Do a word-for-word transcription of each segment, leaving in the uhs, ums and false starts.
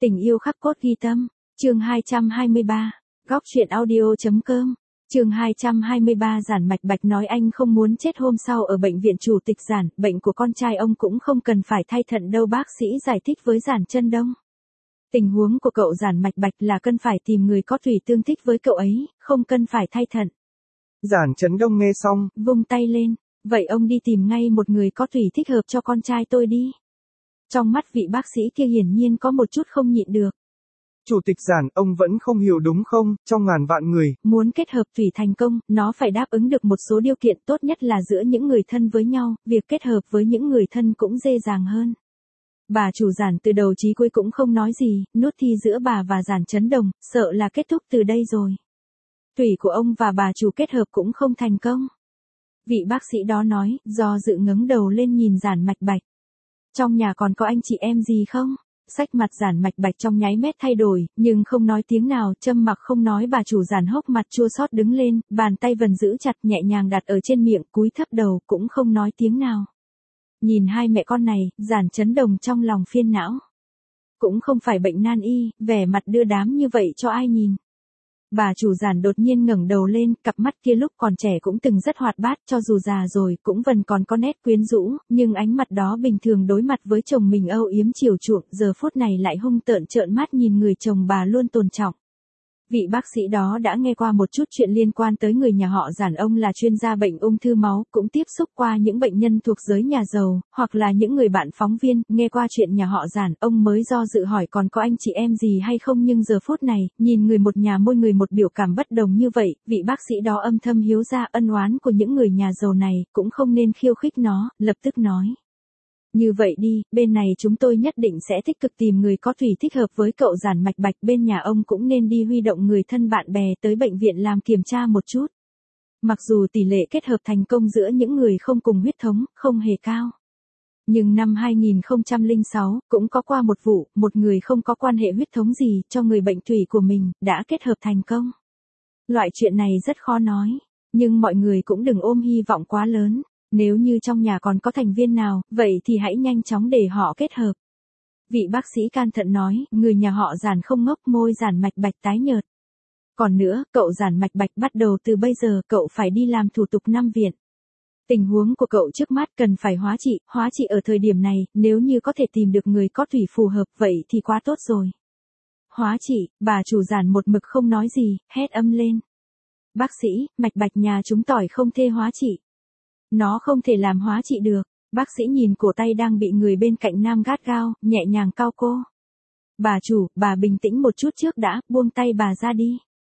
Tình yêu khắc cốt ghi tâm, chương hai trăm hai mươi ba, góc truyện audio.com, chương hai trăm hai mươi ba. Giản Mạch Bạch nói anh không muốn chết hôm sau ở bệnh viện chủ tịch Giản, bệnh của con trai ông cũng không cần phải thay thận đâu, bác sĩ giải thích với Giản Chân Đông. Tình huống của cậu Giản Mạch Bạch là cần phải tìm người có thủy tương thích với cậu ấy, không cần phải thay thận. Giản Chấn Đông nghe xong, vung tay lên, vậy ông đi tìm ngay một người có thủy thích hợp cho con trai tôi đi. Trong mắt vị bác sĩ kia hiển nhiên có một chút không nhịn được. Chủ tịch Giản, ông vẫn không hiểu đúng không, trong ngàn vạn người, muốn kết hợp thủy thành công, nó phải đáp ứng được một số điều kiện, tốt nhất là giữa những người thân với nhau, việc kết hợp với những người thân cũng dễ dàng hơn. Bà chủ Giản từ đầu chí cuối cũng không nói gì, nút thi giữa bà và Giản Chấn Đồng, sợ là kết thúc từ đây rồi. Thủy của ông và bà chủ kết hợp cũng không thành công. Vị bác sĩ đó nói, do dự ngẩng đầu lên nhìn Giản Mạch Bạch. Trong nhà còn có anh chị em gì không? Sắc mặt Giản Mạch Bạch trong nháy mắt thay đổi, nhưng không nói tiếng nào, châm mặc không nói. Bà chủ Giản hốc mặt chua xót đứng lên, bàn tay vần giữ chặt nhẹ nhàng đặt ở trên miệng, cúi thấp đầu, cũng không nói tiếng nào. Nhìn hai mẹ con này, Giản Chấn Đồng trong lòng phiền não. Cũng không phải bệnh nan y, vẻ mặt đưa đám như vậy cho ai nhìn. Bà chủ Giản đột nhiên ngẩng đầu lên, cặp mắt kia lúc còn trẻ cũng từng rất hoạt bát, cho dù già rồi cũng vẫn còn có nét quyến rũ, nhưng ánh mặt đó bình thường đối mặt với chồng mình âu yếm chiều chuộng, giờ phút này lại hung tợn trợn mắt nhìn người chồng bà luôn tôn trọng. Vị bác sĩ đó đã nghe qua một chút chuyện liên quan tới người nhà họ Giản, ông là chuyên gia bệnh ung thư máu, cũng tiếp xúc qua những bệnh nhân thuộc giới nhà giàu, hoặc là những người bạn phóng viên, nghe qua chuyện nhà họ Giản, ông mới do dự hỏi còn có anh chị em gì hay không, nhưng giờ phút này, nhìn người một nhà môi người một biểu cảm bất đồng như vậy, vị bác sĩ đó âm thầm hiếu ra ân oán của những người nhà giàu này, cũng không nên khiêu khích nó, lập tức nói. Như vậy đi, bên này chúng tôi nhất định sẽ tích cực tìm người có thủy thích hợp với cậu Giản Mạch Bạch, bên nhà ông cũng nên đi huy động người thân bạn bè tới bệnh viện làm kiểm tra một chút. Mặc dù tỷ lệ kết hợp thành công giữa những người không cùng huyết thống, không hề cao. Nhưng năm hai nghìn không trăm lẻ sáu, cũng có qua một vụ, một người không có quan hệ huyết thống gì, cho người bệnh thủy của mình, đã kết hợp thành công. Loại chuyện này rất khó nói, nhưng mọi người cũng đừng ôm hy vọng quá lớn. Nếu như trong nhà còn có thành viên nào, vậy thì hãy nhanh chóng để họ kết hợp. Vị bác sĩ can thận nói, người nhà họ Giản không ngốc, môi Giản Mạch Bạch tái nhợt. Còn nữa, cậu Giản Mạch Bạch bắt đầu từ bây giờ cậu phải đi làm thủ tục năm viện. Tình huống của cậu trước mắt cần phải hóa trị, hóa trị ở thời điểm này, nếu như có thể tìm được người có thủy phù hợp vậy thì quá tốt rồi. Hóa trị, bà chủ Giản một mực không nói gì, hét âm lên. Bác sĩ, Mạch Bạch nhà chúng tỏi không thể hóa trị. Nó không thể làm hóa trị được. Bác sĩ nhìn cổ tay đang bị người bên cạnh nam gắt gao, nhẹ nhàng cau cô. Bà chủ, bà bình tĩnh một chút trước đã, buông tay bà ra đi.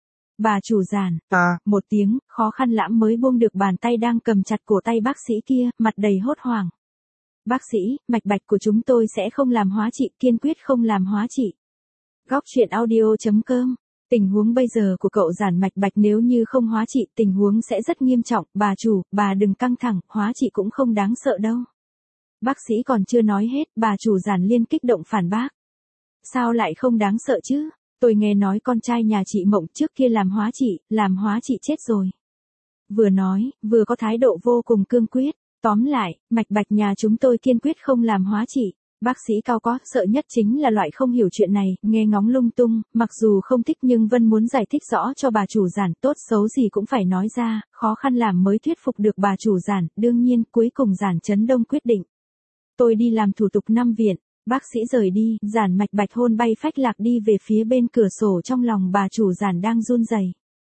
Bà chủ Giản, à, một tiếng, khó khăn lắm mới buông được bàn tay đang cầm chặt cổ tay bác sĩ kia, mặt đầy hốt hoảng. Bác sĩ, Mạch Bạch của chúng tôi sẽ không làm hóa trị, kiên quyết không làm hóa trị. Góc truyện audio.com. Tình huống bây giờ của cậu Giản Mạch Bạch nếu như không hóa trị, tình huống sẽ rất nghiêm trọng, bà chủ, bà đừng căng thẳng, hóa trị cũng không đáng sợ đâu. Bác sĩ còn chưa nói hết, bà chủ Giản liên kích động phản bác. Sao lại không đáng sợ chứ? Tôi nghe nói con trai nhà chị Mộng trước kia làm hóa trị, làm hóa trị chết rồi. Vừa nói, vừa có thái độ vô cùng cương quyết, tóm lại, Mạch Bạch nhà chúng tôi kiên quyết không làm hóa trị. Bác sĩ cao có, sợ nhất chính là loại không hiểu chuyện này, nghe ngóng lung tung, mặc dù không thích nhưng Vân muốn giải thích rõ cho bà chủ Giản, tốt xấu gì cũng phải nói ra, khó khăn làm mới thuyết phục được bà chủ Giản, đương nhiên, cuối cùng Giản Chấn Đông quyết định. Tôi đi làm thủ tục năm viện, bác sĩ rời đi, Giản Mạch Bạch hôn bay phách lạc đi về phía bên cửa sổ, trong lòng bà chủ Giản đang run rẩy.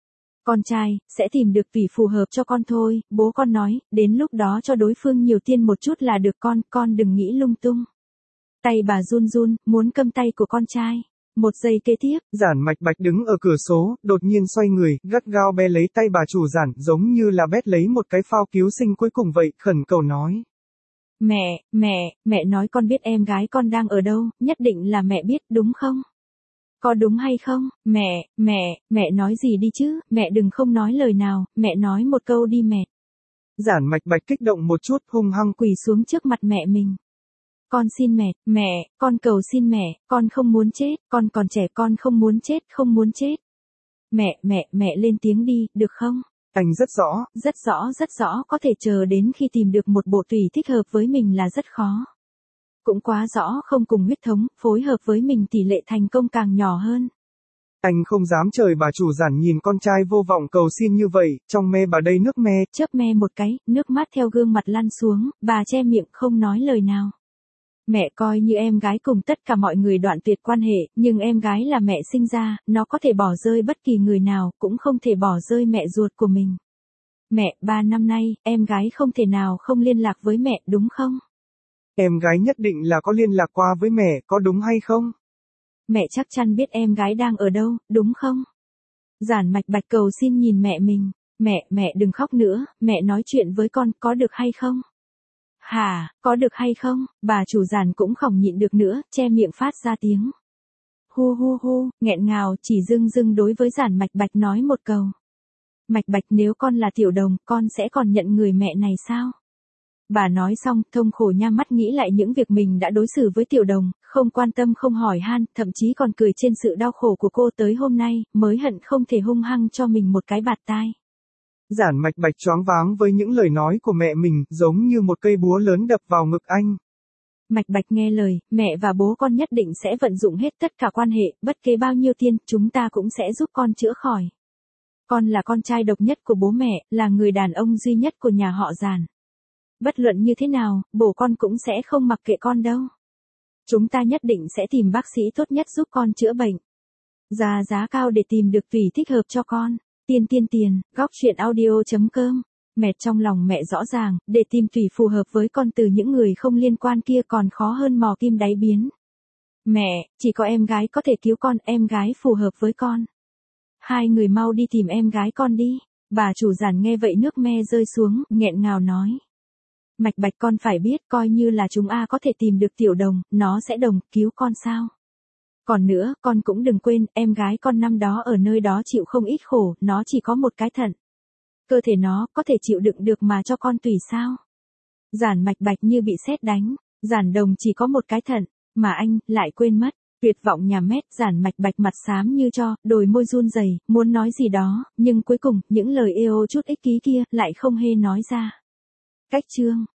Con trai, sẽ tìm được tỷ phù hợp cho con thôi, bố con nói, đến lúc đó cho đối phương nhiều tiền một chút là được con, con đừng nghĩ lung tung. Tay bà run run, muốn cầm tay của con trai. Một giây kế tiếp, Giản Mạch Bạch đứng ở cửa số, đột nhiên xoay người, gắt gao bê lấy tay bà chủ Giản, giống như là bét lấy một cái phao cứu sinh cuối cùng vậy, khẩn cầu nói. Mẹ, mẹ, mẹ nói con biết em gái con đang ở đâu, nhất định là mẹ biết, đúng không? Có đúng hay không? Mẹ, mẹ, mẹ nói gì đi chứ, mẹ đừng không nói lời nào, mẹ nói một câu đi mẹ. Giản Mạch Bạch kích động một chút, hung hăng quỳ xuống trước mặt mẹ mình. Con xin mẹ, mẹ, con cầu xin mẹ, con không muốn chết, con còn trẻ, con không muốn chết, không muốn chết. Mẹ, mẹ, mẹ lên tiếng đi, được không? Anh rất rõ, rất rõ, rất rõ, có thể chờ đến khi tìm được một bộ tùy thích hợp với mình là rất khó. Cũng quá rõ không cùng huyết thống, phối hợp với mình tỷ lệ thành công càng nhỏ hơn. Anh không dám trời bà chủ giản nhìn con trai vô vọng cầu xin như vậy, trong me bà đây nước me. Chớp me một cái, nước mắt theo gương mặt lăn xuống, bà che miệng không nói lời nào. Mẹ coi như em gái cùng tất cả mọi người đoạn tuyệt quan hệ, nhưng em gái là mẹ sinh ra, nó có thể bỏ rơi bất kỳ người nào, cũng không thể bỏ rơi mẹ ruột của mình. Mẹ, ba năm nay, em gái không thể nào không liên lạc với mẹ, đúng không? Em gái nhất định là có liên lạc qua với mẹ, có đúng hay không? Mẹ chắc chắn biết em gái đang ở đâu, đúng không? Giản Mạch Bạch cầu xin nhìn mẹ mình. Mẹ, mẹ đừng khóc nữa, mẹ nói chuyện với con, có được hay không? Hả, có được hay không? Bà chủ Giản cũng không nhịn được nữa, che miệng phát ra tiếng. Hu hu hu, nghẹn ngào, chỉ dưng dưng đối với Giản Mạch Bạch nói một câu. Mạch Bạch, nếu con là Tiểu Đồng, con sẽ còn nhận người mẹ này sao? Bà nói xong, thông khổ nhắm mắt nghĩ lại những việc mình đã đối xử với Tiểu Đồng, không quan tâm không hỏi han, thậm chí còn cười trên sự đau khổ của cô tới hôm nay, mới hận không thể hung hăng cho mình một cái bạt tai. Giản Mạch Bạch choáng váng với những lời nói của mẹ mình, giống như một cây búa lớn đập vào ngực anh. Mạch Bạch nghe lời, mẹ và bố con nhất định sẽ vận dụng hết tất cả quan hệ, bất kể bao nhiêu tiền, chúng ta cũng sẽ giúp con chữa khỏi. Con là con trai độc nhất của bố mẹ, là người đàn ông duy nhất của nhà họ Giản. Bất luận như thế nào, bố con cũng sẽ không mặc kệ con đâu. Chúng ta nhất định sẽ tìm bác sĩ tốt nhất giúp con chữa bệnh. Ra giá cao để tìm được tùy thích hợp cho con. Tiên tiên tiền, góc truyện audio chấm com. Mệt trong lòng mẹ rõ ràng, để tìm tùy phù hợp với con từ những người không liên quan kia còn khó hơn mò kim đáy biến. Mẹ, chỉ có em gái có thể cứu con, em gái phù hợp với con. Hai người mau đi tìm em gái con đi. Bà chủ Giản nghe vậy nước me rơi xuống, nghẹn ngào nói. Mạch Bạch, con phải biết, coi như là chúng a có thể tìm được Tiểu Đồng, nó sẽ đồng cứu con sao. Còn nữa, con cũng đừng quên, em gái con năm đó ở nơi đó chịu không ít khổ, nó chỉ có một cái thận. Cơ thể nó, có thể chịu đựng được mà cho con tùy sao. Giản Mạch Bạch như bị sét đánh, Giản Đồng chỉ có một cái thận, mà anh, lại quên mất. Tuyệt vọng nhà mét, Giản Mạch Bạch mặt xám như tro, đôi môi run rẩy, muốn nói gì đó, nhưng cuối cùng, những lời ê ô chút ích ký kia, lại không hề nói ra. Cách chương